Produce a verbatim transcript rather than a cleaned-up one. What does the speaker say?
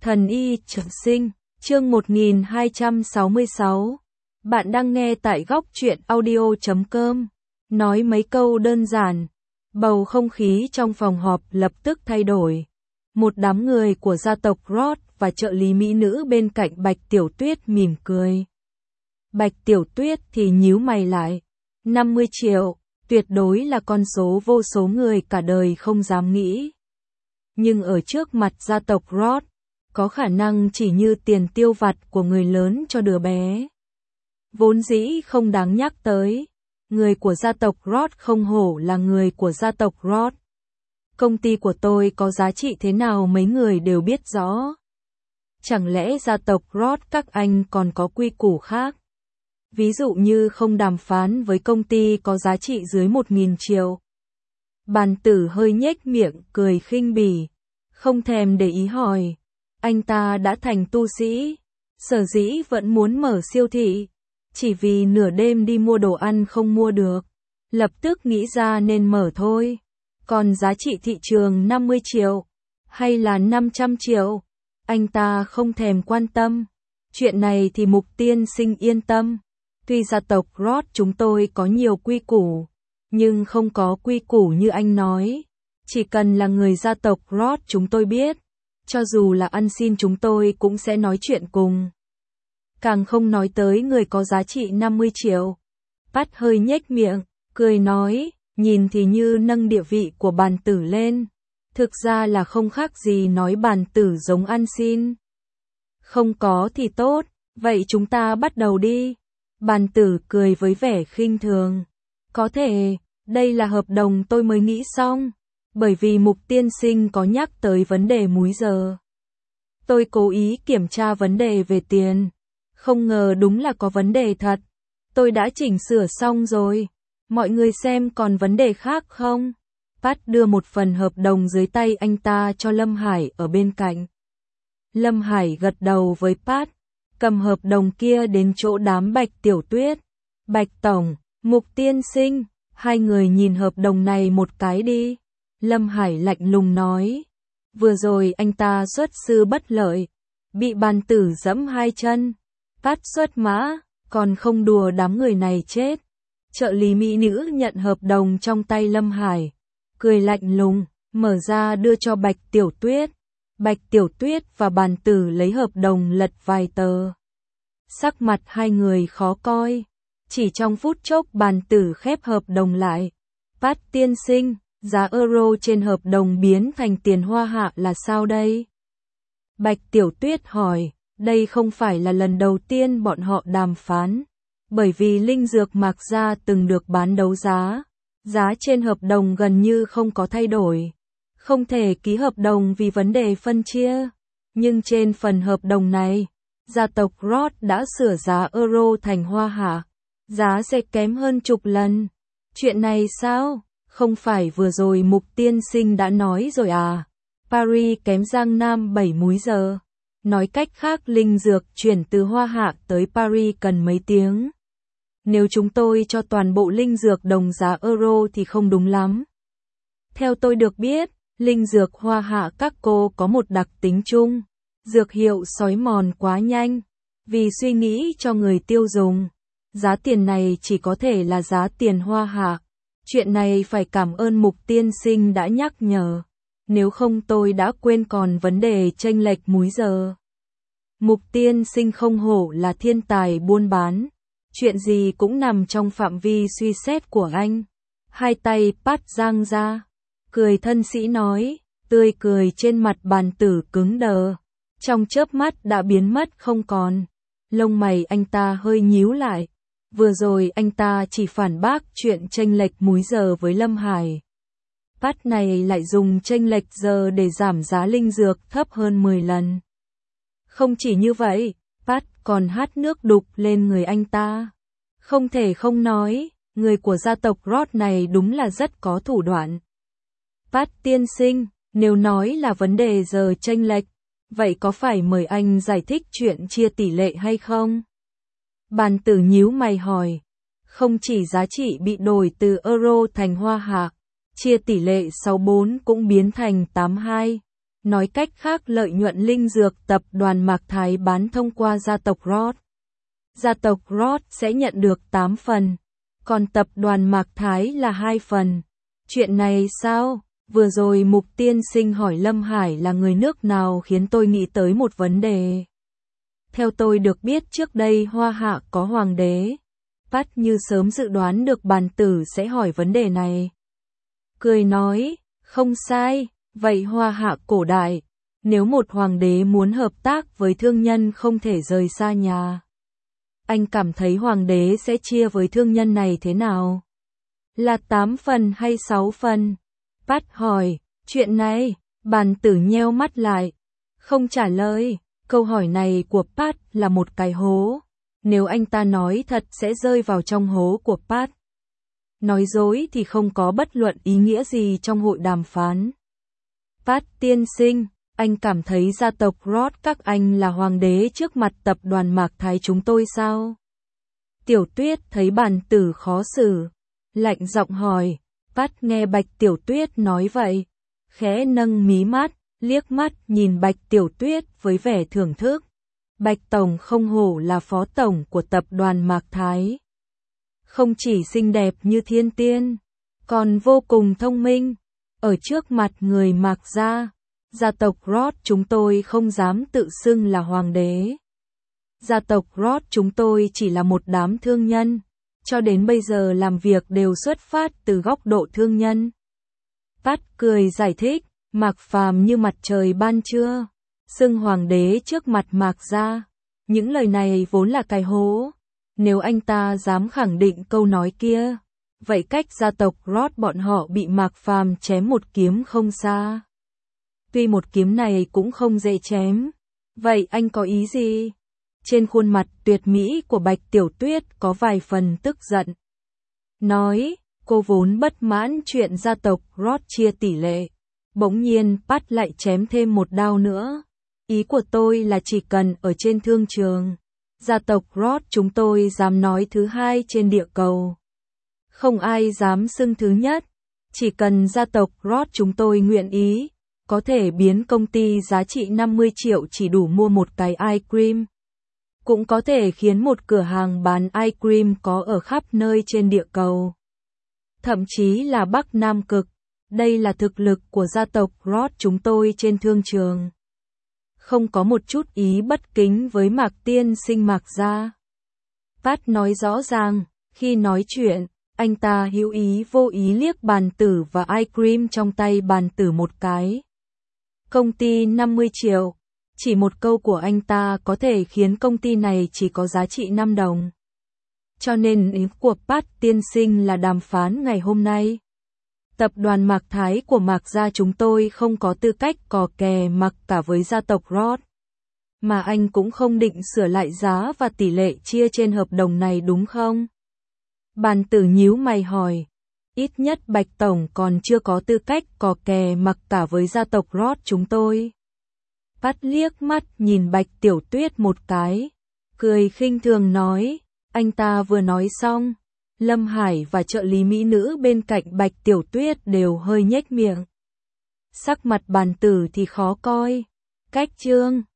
Thần y trường sinh, chương một nghìn hai trăm sáu mươi sáu. Bạn đang nghe tại góc truyện audio chấm com. Nói mấy câu đơn giản, bầu không khí trong phòng họp lập tức thay đổi. Một đám người của gia tộc Roth và trợ lý mỹ nữ bên cạnh Bạch Tiểu Tuyết mỉm cười. Bạch Tiểu Tuyết thì nhíu mày lại. năm mươi triệu, tuyệt đối là con số vô số người cả đời không dám nghĩ. Nhưng ở trước mặt gia tộc Roth, có khả năng chỉ như tiền tiêu vặt của người lớn cho đứa bé. Vốn dĩ không đáng nhắc tới, người của gia tộc Roth không hổ là người của gia tộc Roth. Công ty của tôi có giá trị thế nào mấy người đều biết rõ. Chẳng lẽ gia tộc Roth các anh còn có quy củ khác? Ví dụ như không đàm phán với công ty có giá trị dưới một nghìn triệu. Bàn tử hơi nhếch miệng cười khinh bỉ, không thèm để ý hỏi. Anh ta đã thành tu sĩ, sở dĩ vẫn muốn mở siêu thị, chỉ vì nửa đêm đi mua đồ ăn không mua được, lập tức nghĩ ra nên mở thôi. Còn giá trị thị trường năm mươi triệu, hay là năm trăm triệu, anh ta không thèm quan tâm. Chuyện này thì Mục Tiên Sinh yên tâm. Tuy gia tộc Roth chúng tôi có nhiều quy củ, nhưng không có quy củ như anh nói. Chỉ cần là người gia tộc Roth chúng tôi biết, cho dù là ăn xin chúng tôi cũng sẽ nói chuyện cùng. Càng không nói tới người có giá trị năm mươi triệu. Pat hơi nhếch miệng, cười nói, nhìn thì như nâng địa vị của bàn tử lên. Thực ra là không khác gì nói bàn tử giống ăn xin. Không có thì tốt, vậy chúng ta bắt đầu đi. Bàn tử cười với vẻ khinh thường. Có thể, đây là hợp đồng tôi mới nghĩ xong. Bởi vì Mục Tiên Sinh có nhắc tới vấn đề múi giờ. Tôi cố ý kiểm tra vấn đề về tiền. Không ngờ đúng là có vấn đề thật. Tôi đã chỉnh sửa xong rồi. Mọi người xem còn vấn đề khác không? Pat đưa một phần hợp đồng dưới tay anh ta cho Lâm Hải ở bên cạnh. Lâm Hải gật đầu với Pat, cầm hợp đồng kia đến chỗ đám Bạch Tiểu Tuyết. Bạch Tổng, Mục Tiên Sinh, hai người nhìn hợp đồng này một cái đi. Lâm Hải lạnh lùng nói. Vừa rồi anh ta xuất sư bất lợi, bị bàn tử giẫm hai chân. Pat xuất mã, còn không đùa đám người này chết. Trợ lý mỹ nữ nhận hợp đồng trong tay Lâm Hải, cười lạnh lùng, mở ra đưa cho Bạch Tiểu Tuyết. Bạch Tiểu Tuyết và bàn tử lấy hợp đồng lật vài tờ. Sắc mặt hai người khó coi. Chỉ trong phút chốc bàn tử khép hợp đồng lại. Pat tiên sinh, giá euro trên hợp đồng biến thành tiền Hoa Hạ là sao đây? Bạch Tiểu Tuyết hỏi, đây không phải là lần đầu tiên bọn họ đàm phán. Bởi vì linh dược Mạc Gia từng được bán đấu giá. Giá trên hợp đồng gần như không có thay đổi. Không thể ký hợp đồng vì vấn đề phân chia. Nhưng trên phần hợp đồng này, gia tộc Roth đã sửa giá euro thành Hoa Hạ. Giá sẽ kém hơn chục lần. Chuyện này sao? Không phải vừa rồi Mục Tiên Sinh đã nói rồi à? Paris kém Giang Nam bảy múi giờ. Nói cách khác linh dược chuyển từ Hoa Hạ tới Paris cần mấy tiếng. Nếu chúng tôi cho toàn bộ linh dược đồng giá euro thì không đúng lắm. Theo tôi được biết, linh dược Hoa Hạ các cô có một đặc tính chung. Dược hiệu xói mòn quá nhanh. Vì suy nghĩ cho người tiêu dùng, giá tiền này chỉ có thể là giá tiền Hoa Hạ. Chuyện này phải cảm ơn Mục Tiên Sinh đã nhắc nhở. Nếu không tôi đã quên còn vấn đề chênh lệch múi giờ. Mục Tiên Sinh không hổ là thiên tài buôn bán. Chuyện gì cũng nằm trong phạm vi suy xét của anh. Hai tay Pat giang ra. Cười thân sĩ nói. Tươi cười trên mặt bàn tử cứng đờ. Trong chớp mắt đã biến mất không còn. Lông mày anh ta hơi nhíu lại. Vừa rồi anh ta chỉ phản bác chuyện chênh lệch múi giờ với Lâm Hải. Pat này lại dùng chênh lệch giờ để giảm giá linh dược thấp hơn mười lần. Không chỉ như vậy, Pat còn hát nước đục lên người anh ta. Không thể không nói, người của gia tộc Roth này đúng là rất có thủ đoạn. Pat tiên sinh, nếu nói là vấn đề giờ chênh lệch, vậy có phải mời anh giải thích chuyện chia tỷ lệ hay không? Bàn tử nhíu mày hỏi. Không chỉ giá trị bị đổi từ euro thành Hoa Hạ, chia tỷ lệ sáu bốn cũng biến thành tám hai. Nói cách khác lợi nhuận linh dược tập đoàn Mạc Thái bán thông qua gia tộc Roth. Gia tộc Roth sẽ nhận được tám phần, còn tập đoàn Mạc Thái là hai phần. Chuyện này sao? Vừa rồi Mục tiên sinh hỏi Lâm Hải là người nước nào khiến tôi nghĩ tới một vấn đề. Theo tôi được biết trước đây Hoa Hạ có hoàng đế. Pat như sớm dự đoán được bàn tử sẽ hỏi vấn đề này. Cười nói, không sai, vậy Hoa Hạ cổ đại, nếu một hoàng đế muốn hợp tác với thương nhân không thể rời xa nhà. Anh cảm thấy hoàng đế sẽ chia với thương nhân này thế nào? Là tám phần hay sáu phần? Pat hỏi, chuyện này, bàn tử nheo mắt lại, không trả lời. Câu hỏi này của Pat là một cái hố. Nếu anh ta nói thật sẽ rơi vào trong hố của Pat. Nói dối thì không có bất luận ý nghĩa gì trong hội đàm phán. Pat tiên sinh, anh cảm thấy gia tộc Roth các anh là hoàng đế trước mặt tập đoàn Mạc Thái chúng tôi sao? Tiểu Tuyết thấy bàn tử khó xử, lạnh giọng hỏi. Pat nghe Bạch Tiểu Tuyết nói vậy, khẽ nâng mí mắt, liếc mắt nhìn Bạch Tiểu Tuyết với vẻ thưởng thức. Bạch Tổng không hổ là phó tổng của tập đoàn Mạc Thái. Không chỉ xinh đẹp như thiên tiên, còn vô cùng thông minh. Ở trước mặt người Mạc gia, gia tộc Roth chúng tôi không dám tự xưng là hoàng đế. Gia tộc Roth chúng tôi chỉ là một đám thương nhân, cho đến bây giờ làm việc đều xuất phát từ góc độ thương nhân. Pat cười giải thích, Mạc Phàm như mặt trời ban trưa, xưng hoàng đế trước mặt Mạc gia. Những lời này vốn là cái hố. Nếu anh ta dám khẳng định câu nói kia, vậy cách gia tộc Roth bọn họ bị Mạc Phàm chém một kiếm không xa. Tuy một kiếm này cũng không dễ chém. Vậy anh có ý gì? Trên khuôn mặt tuyệt mỹ của Bạch Tiểu Tuyết có vài phần tức giận. Nói, cô vốn bất mãn chuyện gia tộc Roth chia tỷ lệ. Bỗng nhiên Pat lại chém thêm một đao nữa. Ý của tôi là chỉ cần ở trên thương trường, gia tộc Roth chúng tôi dám nói thứ hai trên địa cầu. Không ai dám xưng thứ nhất. Chỉ cần gia tộc Roth chúng tôi nguyện ý, có thể biến công ty giá trị năm mươi triệu chỉ đủ mua một cái ice cream. Cũng có thể khiến một cửa hàng bán ice cream có ở khắp nơi trên địa cầu. Thậm chí là Bắc Nam Cực. Đây là thực lực của gia tộc Roth chúng tôi trên thương trường. Không có một chút ý bất kính với Mạc tiên sinh Mạc gia. Pat nói rõ ràng, khi nói chuyện, anh ta hữu ý vô ý liếc bàn tử và ice cream trong tay bàn tử một cái. Công ty năm mươi triệu. Chỉ một câu của anh ta có thể khiến công ty này chỉ có giá trị năm đồng. Cho nên ý của Pat tiên sinh là đàm phán ngày hôm nay. Tập đoàn Mạc Thái của Mạc gia chúng tôi không có tư cách cò kè mặc cả với gia tộc Roth. Mà anh cũng không định sửa lại giá và tỷ lệ chia trên hợp đồng này đúng không? Bàn tử nhíu mày hỏi. Ít nhất Bạch Tổng còn chưa có tư cách cò kè mặc cả với gia tộc Roth chúng tôi. Pat liếc mắt nhìn Bạch Tiểu Tuyết một cái, cười khinh thường nói, anh ta vừa nói xong, Lâm Hải và trợ lý mỹ nữ bên cạnh Bạch Tiểu Tuyết đều hơi nhếch miệng. Sắc mặt bàn tử thì khó coi. Cách chương